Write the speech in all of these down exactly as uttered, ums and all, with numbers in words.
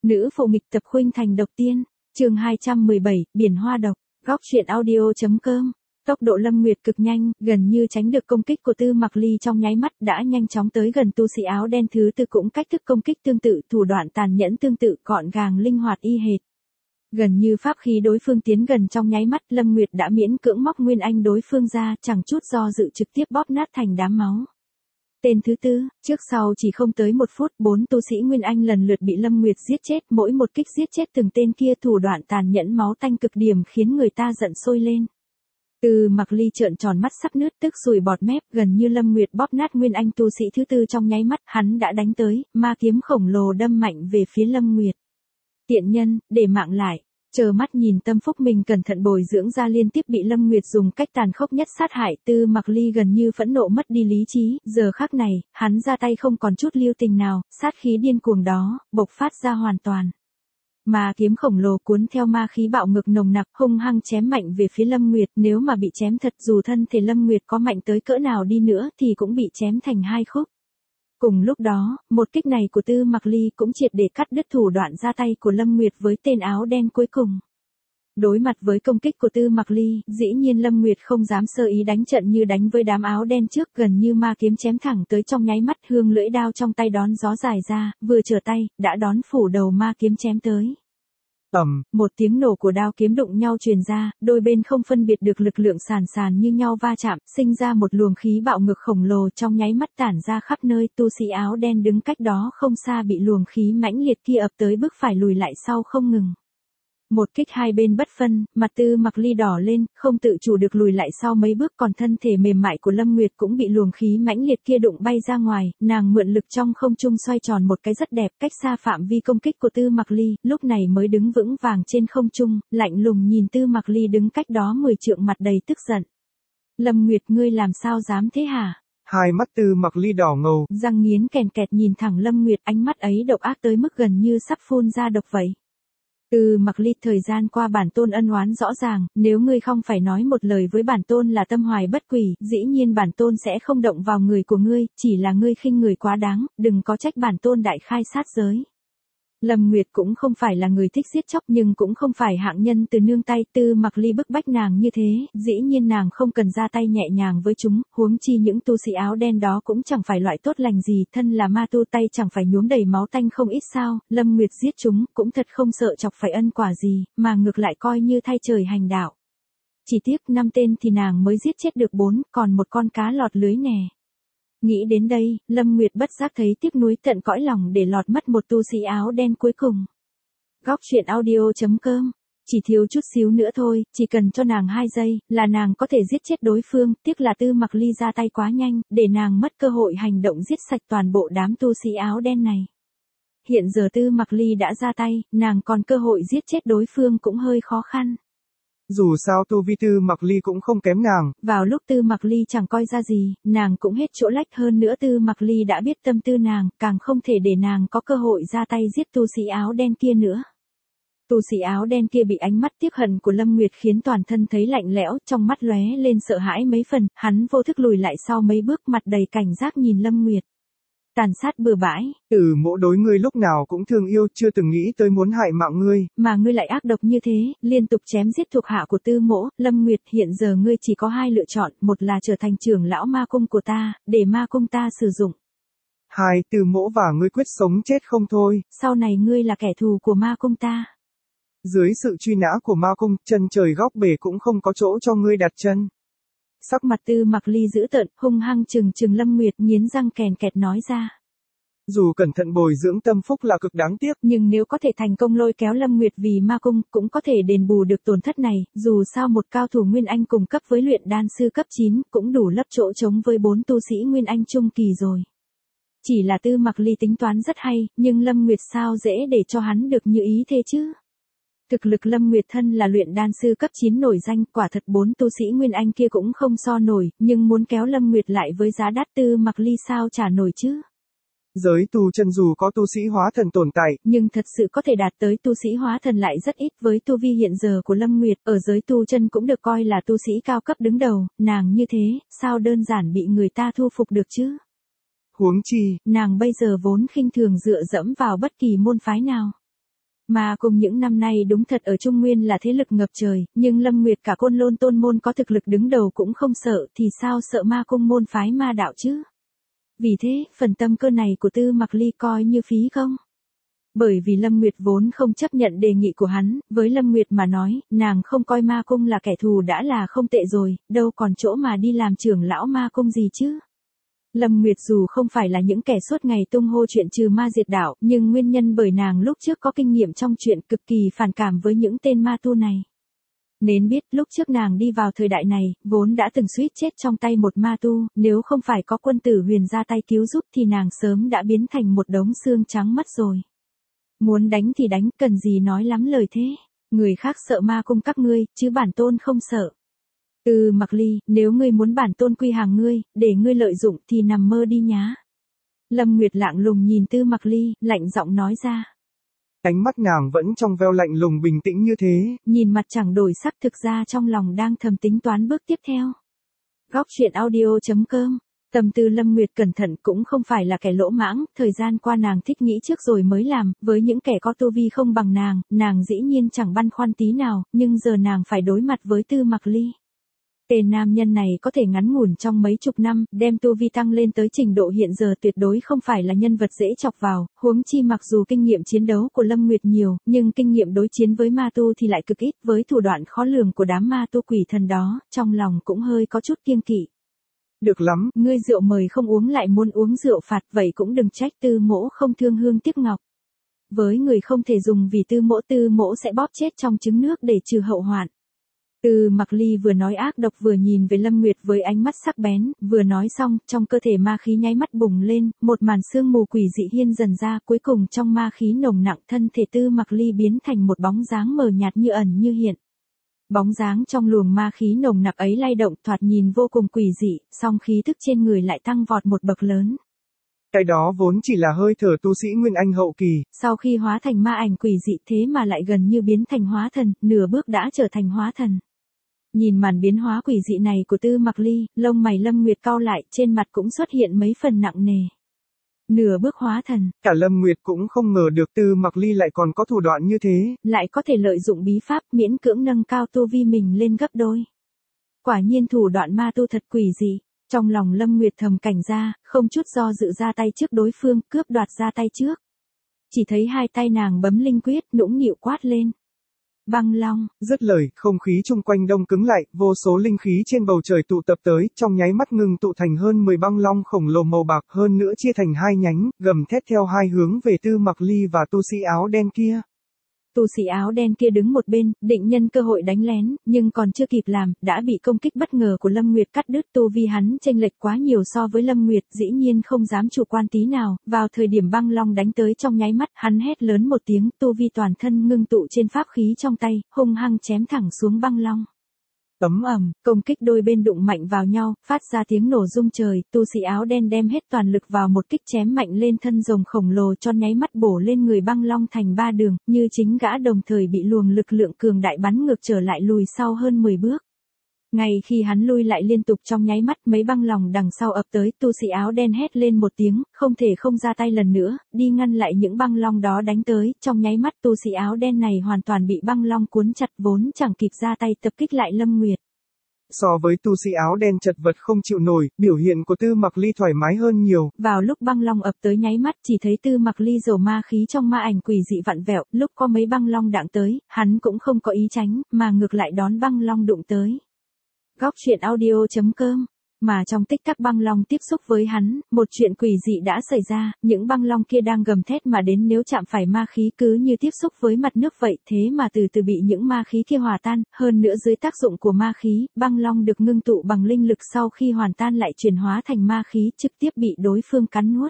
Nữ phụ nghịch tập khuynh thành độc tiên, chương hai trăm mười bảy, biển hoa độc, góc truyện audio.com. Tốc độ Lâm Nguyệt cực nhanh, gần như tránh được công kích của Tư Mặc Ly trong nháy mắt, đã nhanh chóng tới gần tu sĩ áo đen thứ tư, cũng cách thức công kích tương tự, thủ đoạn tàn nhẫn tương tự, gọn gàng linh hoạt y hệt. Gần như pháp khí đối phương tiến gần trong nháy mắt, Lâm Nguyệt đã miễn cưỡng móc nguyên anh đối phương ra, chẳng chút do dự trực tiếp bóp nát thành đám máu. Tên thứ tư, trước sau chỉ không tới một phút, bốn tu sĩ Nguyên Anh lần lượt bị Lâm Nguyệt giết chết, mỗi một kích giết chết từng tên kia thủ đoạn tàn nhẫn máu tanh cực điểm khiến người ta giận sôi lên. Tư Mặc Ly trợn tròn mắt sắc nứt tức sùi bọt mép, gần như Lâm Nguyệt bóp nát Nguyên Anh tu sĩ thứ tư trong nháy mắt, hắn đã đánh tới, ma kiếm khổng lồ đâm mạnh về phía Lâm Nguyệt. Tiện nhân, để mạng lại. Chờ mắt nhìn tâm phúc mình cẩn thận bồi dưỡng ra liên tiếp bị Lâm Nguyệt dùng cách tàn khốc nhất sát hại, Tư Mặc Ly gần như phẫn nộ mất đi lý trí, giờ khắc này, hắn ra tay không còn chút lưu tình nào, sát khí điên cuồng đó, bộc phát ra hoàn toàn. Ma kiếm khổng lồ cuốn theo ma khí bạo ngược nồng nặc, hung hăng chém mạnh về phía Lâm Nguyệt, nếu mà bị chém thật, dù thân thể Lâm Nguyệt có mạnh tới cỡ nào đi nữa thì cũng bị chém thành hai khúc. Cùng lúc đó, một kích này của Tư Mặc Ly cũng triệt để cắt đứt thủ đoạn ra tay của Lâm Nguyệt với tên áo đen cuối cùng. Đối mặt với công kích của Tư Mặc Ly, dĩ nhiên Lâm Nguyệt không dám sơ ý đánh trận như đánh với đám áo đen trước, gần như ma kiếm chém thẳng tới trong nháy mắt, hương lưỡi đao trong tay đón gió dài ra, vừa trở tay, đã đón phủ đầu ma kiếm chém tới. Ầm, một tiếng nổ của đao kiếm đụng nhau truyền ra, đôi bên không phân biệt được lực lượng sàn sàn như nhau va chạm, sinh ra một luồng khí bạo ngược khổng lồ trong nháy mắt tản ra khắp nơi, tu sĩ áo đen đứng cách đó không xa bị luồng khí mãnh liệt kia ập tới bước phải lùi lại sau không ngừng. Một kích hai bên bất phân, mặt Tư Mặc Ly đỏ lên, không tự chủ được lùi lại sau mấy bước, còn thân thể mềm mại của Lâm Nguyệt cũng bị luồng khí mãnh liệt kia đụng bay ra ngoài, nàng mượn lực trong không trung xoay tròn một cái rất đẹp, cách xa phạm vi công kích của Tư Mặc Ly, lúc này mới đứng vững vàng trên không trung, lạnh lùng nhìn Tư Mặc Ly đứng cách đó mười trượng mặt đầy tức giận. Lâm Nguyệt, ngươi làm sao dám thế hả? Hai mắt Tư Mặc Ly đỏ ngầu, răng nghiến kèn kẹt nhìn thẳng Lâm Nguyệt, ánh mắt ấy độc ác tới mức gần như sắp phun ra độc vậy. Tư Mặc Ly, thời gian qua bản tôn ân oán rõ ràng, nếu ngươi không phải nói một lời với bản tôn là tâm hoài bất quỷ, dĩ nhiên bản tôn sẽ không động vào người của ngươi, chỉ là ngươi khinh người quá đáng, đừng có trách bản tôn đại khai sát giới. Lâm Nguyệt cũng không phải là người thích giết chóc nhưng cũng không phải hạng nhân từ nương tay, Tư Mặc Ly bức bách nàng như thế, dĩ nhiên nàng không cần ra tay nhẹ nhàng với chúng, huống chi những tu sĩ áo đen đó cũng chẳng phải loại tốt lành gì, thân là ma tu tay chẳng phải nhuốm đầy máu tanh không ít sao, Lâm Nguyệt giết chúng, cũng thật không sợ chọc phải ân quả gì, mà ngược lại coi như thay trời hành đạo. Chỉ tiếc năm tên thì nàng mới giết chết được bốn, còn một con cá lọt lưới nè. Nghĩ đến đây, Lâm Nguyệt bất giác thấy tiếc nuối tận cõi lòng để lọt mất một tu sĩ áo đen cuối cùng. Góc truyện audio.com. Chỉ thiếu chút xíu nữa thôi, chỉ cần cho nàng hai giây, là nàng có thể giết chết đối phương, tiếc là Tư Mặc Ly ra tay quá nhanh, để nàng mất cơ hội hành động giết sạch toàn bộ đám tu sĩ áo đen này. Hiện giờ Tư Mặc Ly đã ra tay, nàng còn cơ hội giết chết đối phương cũng hơi khó khăn. Dù sao tu vi Tư Mặc Ly cũng không kém nàng. Vào lúc Tư Mặc Ly chẳng coi ra gì, nàng cũng hết chỗ lách, hơn nữa Tư Mặc Ly đã biết tâm tư nàng, càng không thể để nàng có cơ hội ra tay giết tu sĩ áo đen kia nữa. Tu sĩ áo đen kia bị ánh mắt tiếc hận của Lâm Nguyệt khiến toàn thân thấy lạnh lẽo, trong mắt lóe lên sợ hãi mấy phần, hắn vô thức lùi lại sau mấy bước, mặt đầy cảnh giác nhìn Lâm Nguyệt. Tàn sát bừa bãi. Tử mỗ đối ngươi lúc nào cũng thương yêu, chưa từng nghĩ tới muốn hại mạng ngươi. Mà ngươi lại ác độc như thế, liên tục chém giết thuộc hạ của Tư mỗ, Lâm Nguyệt, hiện giờ ngươi chỉ có hai lựa chọn, một là trở thành trưởng lão ma cung của ta, để ma cung ta sử dụng. Hai, Tư mỗ và ngươi quyết sống chết không thôi. Sau này ngươi là kẻ thù của ma cung ta. Dưới sự truy nã của ma cung, chân trời góc bể cũng không có chỗ cho ngươi đặt chân. Sắc mặt Tư Mặc Ly dữ tợn, hung hăng trừng trừng Lâm Nguyệt, nghiến răng kèn kẹt nói ra. Dù cẩn thận bồi dưỡng tâm phúc là cực đáng tiếc, nhưng nếu có thể thành công lôi kéo Lâm Nguyệt vì ma cung, cũng có thể đền bù được tổn thất này, dù sao một cao thủ Nguyên Anh cùng cấp với luyện đan sư cấp chín, cũng đủ lấp chỗ trống với bốn tu sĩ Nguyên Anh trung kỳ rồi. Chỉ là Tư Mặc Ly tính toán rất hay, nhưng Lâm Nguyệt sao dễ để cho hắn được như ý thế chứ? Thực lực Lâm Nguyệt thân là luyện đan sư cấp chín nổi danh, quả thật bốn tu sĩ Nguyên Anh kia cũng không so nổi, nhưng muốn kéo Lâm Nguyệt lại với giá đắt, Tư Mặc Ly sao trả nổi chứ? Giới tu chân dù có tu sĩ hóa thần tồn tại, nhưng thật sự có thể đạt tới tu sĩ hóa thần lại rất ít, với tu vi hiện giờ của Lâm Nguyệt, ở giới tu chân cũng được coi là tu sĩ cao cấp đứng đầu, nàng như thế, sao đơn giản bị người ta thu phục được chứ? Huống chi, nàng bây giờ vốn khinh thường dựa dẫm vào bất kỳ môn phái nào. Mà cùng những năm nay đúng thật ở Trung Nguyên là thế lực ngập trời, nhưng Lâm Nguyệt cả Côn Lôn tôn môn có thực lực đứng đầu cũng không sợ, thì sao sợ ma cung môn phái ma đạo chứ? Vì thế, phần tâm cơ này của Tư Mặc Ly coi như phí không? Bởi vì Lâm Nguyệt vốn không chấp nhận đề nghị của hắn, với Lâm Nguyệt mà nói, nàng không coi ma cung là kẻ thù đã là không tệ rồi, đâu còn chỗ mà đi làm trưởng lão ma cung gì chứ. Lâm Nguyệt dù không phải là những kẻ suốt ngày tung hô chuyện trừ ma diệt đạo, nhưng nguyên nhân bởi nàng lúc trước có kinh nghiệm trong chuyện cực kỳ phản cảm với những tên ma tu này. Nên biết lúc trước nàng đi vào thời đại này, vốn đã từng suýt chết trong tay một ma tu, nếu không phải có quân tử huyền ra tay cứu giúp thì nàng sớm đã biến thành một đống xương trắng mất rồi. Muốn đánh thì đánh, cần gì nói lắm lời thế. Người khác sợ ma cung các ngươi, chứ bản tôn không sợ. Tư Mặc Ly, nếu ngươi muốn bản tôn quy hàng ngươi, để ngươi lợi dụng thì nằm mơ đi nhá. Lâm Nguyệt lạnh lùng nhìn Tư Mặc Ly, lạnh giọng nói ra. Ánh mắt nàng vẫn trong veo lạnh lùng bình tĩnh như thế. Nhìn mặt chẳng đổi sắc, thực ra trong lòng đang thầm tính toán bước tiếp theo. Góc truyện audio chấm com. Tâm tư Lâm Nguyệt cẩn thận cũng không phải là kẻ lỗ mãng, thời gian qua nàng thích nghĩ trước rồi mới làm, với những kẻ có tu vi không bằng nàng, nàng dĩ nhiên chẳng băn khoăn tí nào, nhưng giờ nàng phải đối mặt với Tư Mặc Ly. Tên nam nhân này có thể ngắn ngủn trong mấy chục năm, đem tu vi tăng lên tới trình độ hiện giờ tuyệt đối không phải là nhân vật dễ chọc vào, huống chi mặc dù kinh nghiệm chiến đấu của Lâm Nguyệt nhiều, nhưng kinh nghiệm đối chiến với ma tu thì lại cực ít, với thủ đoạn khó lường của đám ma tu quỷ thần đó, trong lòng cũng hơi có chút kiêng kỵ. Được lắm, ngươi rượu mời không uống lại muốn uống rượu phạt, vậy cũng đừng trách Tư mỗ không thương hương tiếc ngọc. Với người không thể dùng vì Tư mỗ, Tư mỗ sẽ bóp chết trong trứng nước để trừ hậu hoạn. Tư Mặc Ly vừa nói ác độc vừa nhìn về Lâm Nguyệt với ánh mắt sắc bén, vừa nói xong, trong cơ thể ma khí nháy mắt bùng lên, một màn sương mù quỷ dị hiên dần ra, cuối cùng trong ma khí nồng nặng thân thể Tư Mặc Ly biến thành một bóng dáng mờ nhạt như ẩn như hiện. Bóng dáng trong luồng ma khí nồng nặc ấy lay động thoạt nhìn vô cùng quỷ dị, song khí thức trên người lại tăng vọt một bậc lớn. Cái đó vốn chỉ là hơi thở tu sĩ Nguyên Anh hậu kỳ. Sau khi hóa thành ma ảnh quỷ dị thế mà lại gần như biến thành hóa thần, nửa bước đã trở thành hóa thần. Nhìn màn biến hóa quỷ dị này của Tư Mặc Ly, lông mày Lâm Nguyệt cau lại, trên mặt cũng xuất hiện mấy phần nặng nề. Nửa bước hóa thần. Cả Lâm Nguyệt cũng không ngờ được Tư Mặc Ly lại còn có thủ đoạn như thế. Lại có thể lợi dụng bí pháp miễn cưỡng nâng cao tu vi mình lên gấp đôi. Quả nhiên thủ đoạn ma tu thật quỷ dị. Trong lòng Lâm Nguyệt thầm cảnh ra, không chút do dự ra tay trước đối phương, cướp đoạt ra tay trước. Chỉ thấy hai tay nàng bấm linh quyết, nũng nịu quát lên. Băng long. Dứt lời, không khí chung quanh đông cứng lại, vô số linh khí trên bầu trời tụ tập tới, trong nháy mắt ngừng tụ thành hơn mười băng long khổng lồ màu bạc, hơn nữa chia thành hai nhánh, gầm thét theo hai hướng về Tư Mặc Ly và tu sĩ áo đen kia. Tu sĩ áo đen kia đứng một bên, định nhân cơ hội đánh lén, nhưng còn chưa kịp làm, đã bị công kích bất ngờ của Lâm Nguyệt cắt đứt. Tu vi hắn chênh lệch quá nhiều so với Lâm Nguyệt, dĩ nhiên không dám chủ quan tí nào, vào thời điểm băng long đánh tới trong nháy mắt, hắn hét lớn một tiếng, tu vi toàn thân ngưng tụ trên pháp khí trong tay, hung hăng chém thẳng xuống băng long. Ấm ầm, công kích đôi bên đụng mạnh vào nhau, phát ra tiếng nổ rung trời, tu sĩ áo đen đem hết toàn lực vào một kích chém mạnh lên thân rồng khổng lồ cho nháy mắt bổ lên người băng long thành ba đường, như chính gã đồng thời bị luồng lực lượng cường đại bắn ngược trở lại lùi sau hơn mười bước. Ngay khi hắn lui lại liên tục trong nháy mắt, mấy băng long đằng sau ập tới, tu sĩ áo đen hét lên một tiếng, không thể không ra tay lần nữa, đi ngăn lại những băng long đó đánh tới, trong nháy mắt tu sĩ áo đen này hoàn toàn bị băng long cuốn chặt vốn chẳng kịp ra tay tập kích lại Lâm Nguyệt. So với tu sĩ áo đen chật vật không chịu nổi, biểu hiện của Tư Mặc Ly thoải mái hơn nhiều. Vào lúc băng long ập tới nháy mắt chỉ thấy Tư Mặc Ly dầu ma khí trong ma ảnh quỷ dị vặn vẹo, lúc có mấy băng long đạng tới, hắn cũng không có ý tránh, mà ngược lại đón băng long đụng tới. Góc truyện audio chấm com. Mà trong tích tắc băng long tiếp xúc với hắn, một chuyện quỷ dị đã xảy ra, những băng long kia đang gầm thét mà đến nếu chạm phải ma khí cứ như tiếp xúc với mặt nước vậy, thế mà từ từ bị những ma khí kia hòa tan, hơn nữa dưới tác dụng của ma khí, băng long được ngưng tụ bằng linh lực sau khi hoàn tan lại chuyển hóa thành ma khí trực tiếp bị đối phương cắn nuốt.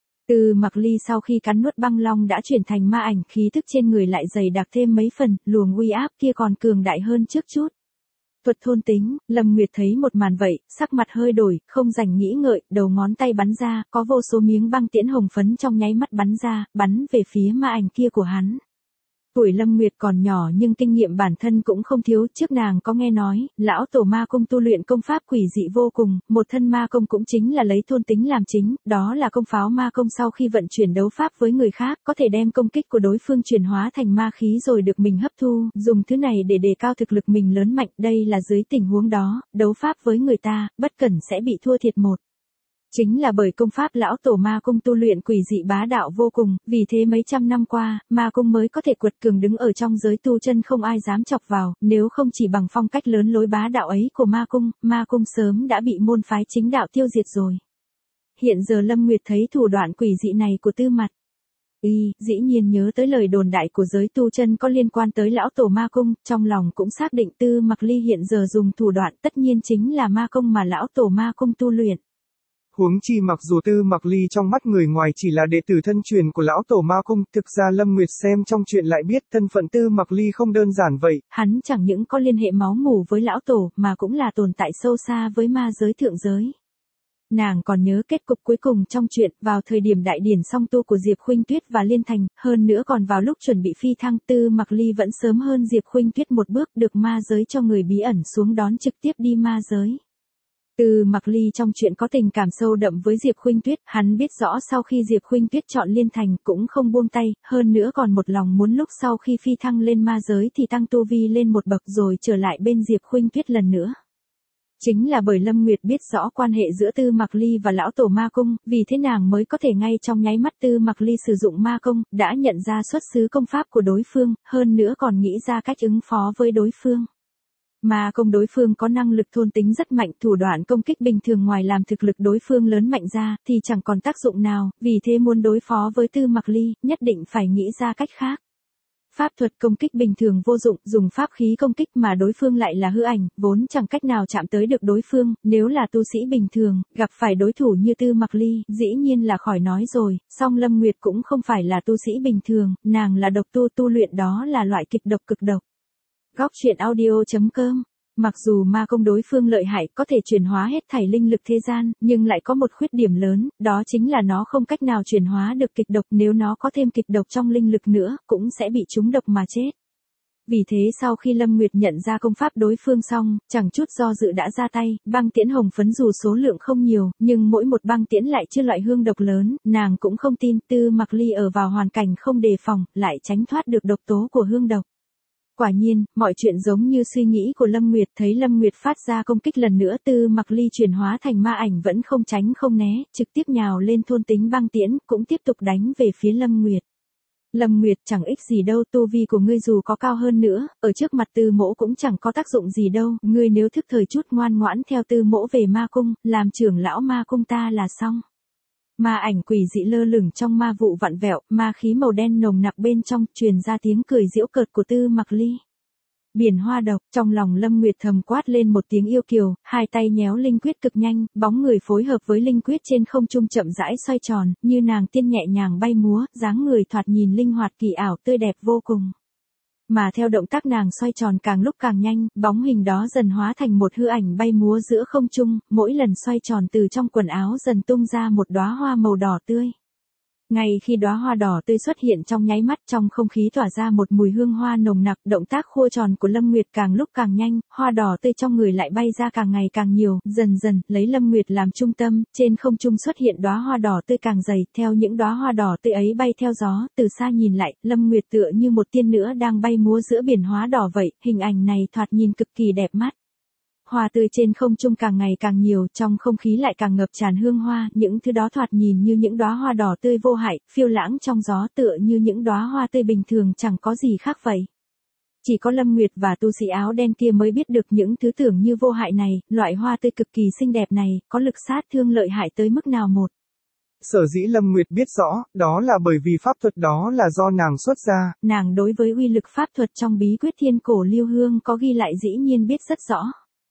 Tư Mặc Ly sau khi cắn nuốt băng long đã chuyển thành ma ảnh, khí tức trên người lại dày đặc thêm mấy phần, luồng uy áp kia còn cường đại hơn trước chút. Thuật thôn tính, Lâm Nguyệt thấy một màn vậy, sắc mặt hơi đổi, không dành nghĩ ngợi, đầu ngón tay bắn ra, có vô số miếng băng tiễn hồng phấn trong nháy mắt bắn ra, bắn về phía ma ảnh kia của hắn. Tuổi Lâm Nguyệt còn nhỏ nhưng kinh nghiệm bản thân cũng không thiếu, trước nàng có nghe nói, lão tổ ma công tu luyện công pháp quỷ dị vô cùng, một thân ma công cũng chính là lấy thôn tính làm chính, đó là công pháo ma công sau khi vận chuyển đấu pháp với người khác, có thể đem công kích của đối phương chuyển hóa thành ma khí rồi được mình hấp thu, dùng thứ này để đề cao thực lực mình lớn mạnh, đây là dưới tình huống đó, đấu pháp với người ta, bất cẩn sẽ bị thua thiệt một. Chính là bởi công pháp lão tổ ma cung tu luyện quỷ dị bá đạo vô cùng, vì thế mấy trăm năm qua, ma cung mới có thể quật cường đứng ở trong giới tu chân không ai dám chọc vào, nếu không chỉ bằng phong cách lớn lối bá đạo ấy của ma cung, ma cung sớm đã bị môn phái chính đạo tiêu diệt rồi. Hiện giờ Lâm Nguyệt thấy thủ đoạn quỷ dị này của Tư Mặt. Y, dĩ nhiên nhớ tới lời đồn đại của giới tu chân có liên quan tới lão tổ ma cung, trong lòng cũng xác định Tư Mặc Ly hiện giờ dùng thủ đoạn tất nhiên chính là ma công mà lão tổ ma cung tu luyện. Huống chi mặc dù Tư Mặc Ly trong mắt người ngoài chỉ là đệ tử thân truyền của lão tổ ma cung, thực ra Lâm Nguyệt xem trong chuyện lại biết thân phận Tư Mặc Ly không đơn giản vậy. Hắn chẳng những có liên hệ máu mủ với lão tổ mà cũng là tồn tại sâu xa với ma giới thượng giới. Nàng còn nhớ kết cục cuối cùng trong chuyện, vào thời điểm đại điển song tu của Diệp Khuynh Tuyết và Liên Thành, hơn nữa còn vào lúc chuẩn bị phi thăng, Tư Mặc Ly vẫn sớm hơn Diệp Khuynh Tuyết một bước được ma giới cho người bí ẩn xuống đón trực tiếp đi ma giới. Tư Mặc Ly trong chuyện có tình cảm sâu đậm với Diệp Khuynh Tuyết, hắn biết rõ sau khi Diệp Khuynh Tuyết chọn Liên Thành cũng không buông tay, hơn nữa còn một lòng muốn lúc sau khi phi thăng lên ma giới thì tăng tu vi lên một bậc rồi trở lại bên Diệp Khuynh Tuyết lần nữa. Chính là bởi Lâm Nguyệt biết rõ quan hệ giữa Tư Mặc Ly và lão tổ ma cung, vì thế nàng mới có thể ngay trong nháy mắt Tư Mặc Ly sử dụng ma công, đã nhận ra xuất xứ công pháp của đối phương, hơn nữa còn nghĩ ra cách ứng phó với đối phương. Ma công đối phương có năng lực thôn tính rất mạnh, thủ đoạn công kích bình thường ngoài làm thực lực đối phương lớn mạnh ra, thì chẳng còn tác dụng nào, vì thế muốn đối phó với Tư Mặc Ly, nhất định phải nghĩ ra cách khác. Pháp thuật công kích bình thường vô dụng, dùng pháp khí công kích mà đối phương lại là hư ảnh, vốn chẳng cách nào chạm tới được đối phương, nếu là tu sĩ bình thường, gặp phải đối thủ như Tư Mặc Ly, dĩ nhiên là khỏi nói rồi, song Lâm Nguyệt cũng không phải là tu sĩ bình thường, nàng là độc tu tu luyện đó là loại kịch độc cực độc. Góc truyện audio chấm com. Mặc dù ma công đối phương lợi hại có thể chuyển hóa hết thảy linh lực thế gian, nhưng lại có một khuyết điểm lớn, đó chính là nó không cách nào chuyển hóa được kịch độc, nếu nó có thêm kịch độc trong linh lực nữa, cũng sẽ bị trúng độc mà chết. Vì thế sau khi Lâm Nguyệt nhận ra công pháp đối phương xong, chẳng chút do dự đã ra tay, băng tiễn hồng phấn dù số lượng không nhiều, nhưng mỗi một băng tiễn lại chưa loại hương độc lớn, nàng cũng không tin Tư Mặc Ly ở vào hoàn cảnh không đề phòng, lại tránh thoát được độc tố của hương độc. Quả nhiên, mọi chuyện giống như suy nghĩ của Lâm Nguyệt, thấy Lâm Nguyệt phát ra công kích lần nữa, Tư Mặc Ly chuyển hóa thành ma ảnh vẫn không tránh không né, trực tiếp nhào lên thôn tính băng tiễn, cũng tiếp tục đánh về phía Lâm Nguyệt. Lâm Nguyệt chẳng ích gì đâu, tu vi của ngươi dù có cao hơn nữa, ở trước mặt Tư Mỗ cũng chẳng có tác dụng gì đâu, ngươi nếu thức thời chút ngoan ngoãn theo Tư Mỗ về ma cung, làm trưởng lão ma cung ta là xong. Ma ảnh quỷ dị lơ lửng trong ma vụ vặn vẹo, ma khí màu đen nồng nặc bên trong, truyền ra tiếng cười giễu cợt của Tư Mặc Ly. Biển hoa độc, trong lòng Lâm Nguyệt thầm quát lên một tiếng yêu kiều, hai tay nhéo linh quyết cực nhanh, bóng người phối hợp với linh quyết trên không trung chậm rãi xoay tròn, như nàng tiên nhẹ nhàng bay múa, dáng người thoạt nhìn linh hoạt kỳ ảo tươi đẹp vô cùng. Mà theo động tác nàng xoay tròn càng lúc càng nhanh, bóng hình đó dần hóa thành một hư ảnh bay múa giữa không trung, mỗi lần xoay tròn từ trong quần áo dần tung ra một đóa hoa màu đỏ tươi. Ngay khi đóa hoa đỏ tươi xuất hiện trong nháy mắt, trong không khí tỏa ra một mùi hương hoa nồng nặc, động tác khua tròn của Lâm Nguyệt càng lúc càng nhanh, hoa đỏ tươi trong người lại bay ra càng ngày càng nhiều, dần dần, lấy Lâm Nguyệt làm trung tâm, trên không trung xuất hiện đóa hoa đỏ tươi càng dày, theo những đóa hoa đỏ tươi ấy bay theo gió, từ xa nhìn lại, Lâm Nguyệt tựa như một tiên nữ đang bay múa giữa biển hoa đỏ vậy, hình ảnh này thoạt nhìn cực kỳ đẹp mắt. Hoa tươi trên không trung càng ngày càng nhiều, trong không khí lại càng ngập tràn hương hoa, những thứ đó thoạt nhìn như những đóa hoa đỏ tươi vô hại, phiêu lãng trong gió tựa như những đóa hoa tươi bình thường chẳng có gì khác vậy. Chỉ có Lâm Nguyệt và tu sĩ áo đen kia mới biết được những thứ tưởng như vô hại này, loại hoa tươi cực kỳ xinh đẹp này, có lực sát thương lợi hại tới mức nào một. Sở dĩ Lâm Nguyệt biết rõ, đó là bởi vì pháp thuật đó là do nàng xuất ra. Nàng đối với uy lực pháp thuật trong bí quyết thiên cổ lưu hương có ghi lại dĩ nhiên biết rất rõ.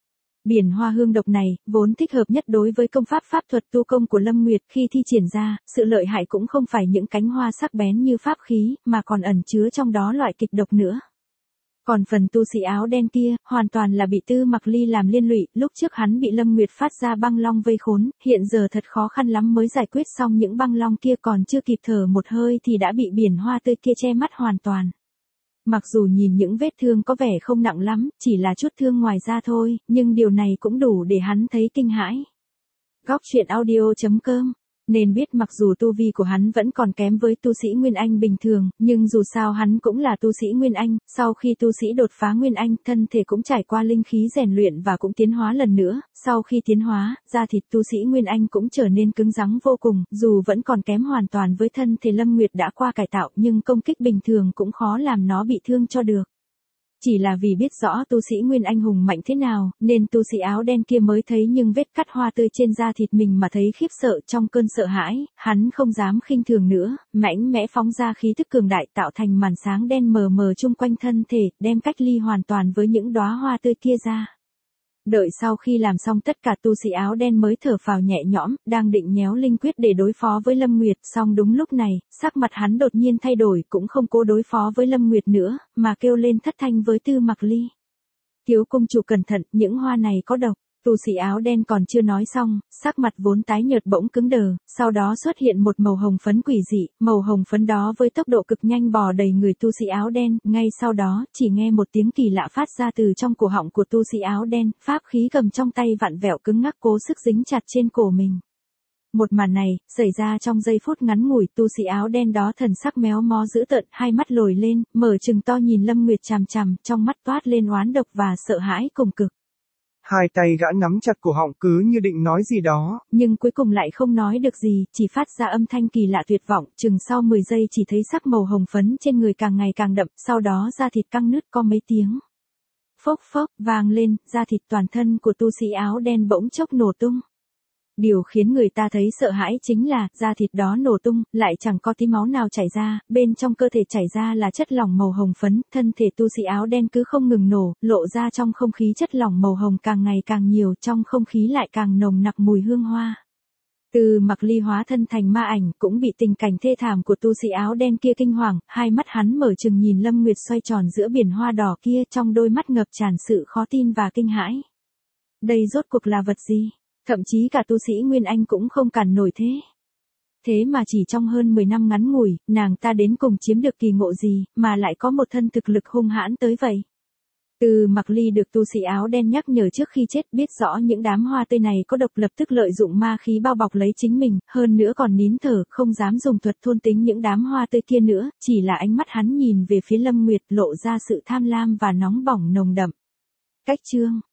Biển hoa hương độc này, vốn thích hợp nhất đối với công pháp pháp thuật tu công của Lâm Nguyệt, khi thi triển ra, sự lợi hại cũng không phải những cánh hoa sắc bén như pháp khí, mà còn ẩn chứa trong đó loại kịch độc nữa. Còn phần tu sĩ áo đen kia, hoàn toàn là bị Tư Mặc Ly làm liên lụy, lúc trước hắn bị Lâm Nguyệt phát ra băng long vây khốn, hiện giờ thật khó khăn lắm mới giải quyết xong những băng long kia, còn chưa kịp thở một hơi thì đã bị biển hoa tươi kia che mắt hoàn toàn. Mặc dù nhìn những vết thương có vẻ không nặng lắm, chỉ là chút thương ngoài da thôi, nhưng điều này cũng đủ để hắn thấy kinh hãi. Góc truyện audio chấm com. Nên biết mặc dù tu vi của hắn vẫn còn kém với tu sĩ Nguyên Anh bình thường, nhưng dù sao hắn cũng là tu sĩ Nguyên Anh, sau khi tu sĩ đột phá Nguyên Anh, thân thể cũng trải qua linh khí rèn luyện và cũng tiến hóa lần nữa, sau khi tiến hóa, da thịt tu sĩ Nguyên Anh cũng trở nên cứng rắn vô cùng, dù vẫn còn kém hoàn toàn với thân thể Lâm Nguyệt đã qua cải tạo nhưng công kích bình thường cũng khó làm nó bị thương cho được. Chỉ là vì biết rõ tu sĩ Nguyên Anh hùng mạnh thế nào, nên tu sĩ áo đen kia mới thấy nhưng vết cắt hoa tươi trên da thịt mình mà thấy khiếp sợ. Trong cơn sợ hãi, hắn không dám khinh thường nữa, mãnh mẽ phóng ra khí tức cường đại tạo thành màn sáng đen mờ mờ chung quanh thân thể, đem cách ly hoàn toàn với những đóa hoa tươi kia ra. Đợi sau khi làm xong tất cả tu sĩ áo đen mới thở phào nhẹ nhõm, đang định nhéo linh quyết để đối phó với Lâm Nguyệt, song đúng lúc này, sắc mặt hắn đột nhiên thay đổi, cũng không cố đối phó với Lâm Nguyệt nữa, mà kêu lên thất thanh với Tư Mặc Ly. Thiếu công chủ cẩn thận, những hoa này có độc. Tu sĩ áo đen còn chưa nói xong, sắc mặt vốn tái nhợt bỗng cứng đờ, sau đó xuất hiện một màu hồng phấn quỷ dị, màu hồng phấn đó với tốc độ cực nhanh bò đầy người tu sĩ áo đen, ngay sau đó, chỉ nghe một tiếng kỳ lạ phát ra từ trong cổ họng của tu sĩ áo đen, pháp khí cầm trong tay vặn vẹo cứng ngắc cố sức dính chặt trên cổ mình. Một màn này, xảy ra trong giây phút ngắn ngủi, tu sĩ áo đen đó thần sắc méo mó dữ tợn, hai mắt lồi lên, mở trừng to nhìn Lâm Nguyệt chằm chằm, trong mắt toát lên oán độc và sợ hãi cùng cực. Hai tay gã nắm chặt cổ họng cứ như định nói gì đó, nhưng cuối cùng lại không nói được gì, chỉ phát ra âm thanh kỳ lạ tuyệt vọng, chừng sau mười giây chỉ thấy sắc màu hồng phấn trên người càng ngày càng đậm, sau đó da thịt căng nứt có mấy tiếng. Phốc phốc, vang lên, da thịt toàn thân của tu sĩ áo đen bỗng chốc nổ tung. Điều khiến người ta thấy sợ hãi chính là, da thịt đó nổ tung, lại chẳng có tí máu nào chảy ra, bên trong cơ thể chảy ra là chất lỏng màu hồng phấn, thân thể tu sĩ áo đen cứ không ngừng nổ, lộ ra trong không khí chất lỏng màu hồng càng ngày càng nhiều, trong không khí lại càng nồng nặc mùi hương hoa. Tư Mặc Ly hóa thân thành ma ảnh, cũng bị tình cảnh thê thảm của tu sĩ áo đen kia kinh hoàng, hai mắt hắn mở trừng nhìn Lâm Nguyệt xoay tròn giữa biển hoa đỏ kia, trong đôi mắt ngập tràn sự khó tin và kinh hãi. Đây rốt cuộc là vật gì? Thậm chí cả tu sĩ Nguyên Anh cũng không cản nổi thế. Thế mà chỉ trong hơn mười năm ngắn ngủi, nàng ta đến cùng chiếm được kỳ ngộ gì, mà lại có một thân thực lực hung hãn tới vậy. Tư Mặc Ly được tu sĩ áo đen nhắc nhở trước khi chết, biết rõ những đám hoa tươi này có độc, lập tức lợi dụng ma khí bao bọc lấy chính mình, hơn nữa còn nín thở, không dám dùng thuật thôn tính những đám hoa tươi kia nữa, chỉ là ánh mắt hắn nhìn về phía Lâm Nguyệt lộ ra sự tham lam và nóng bỏng nồng đậm. Cách chương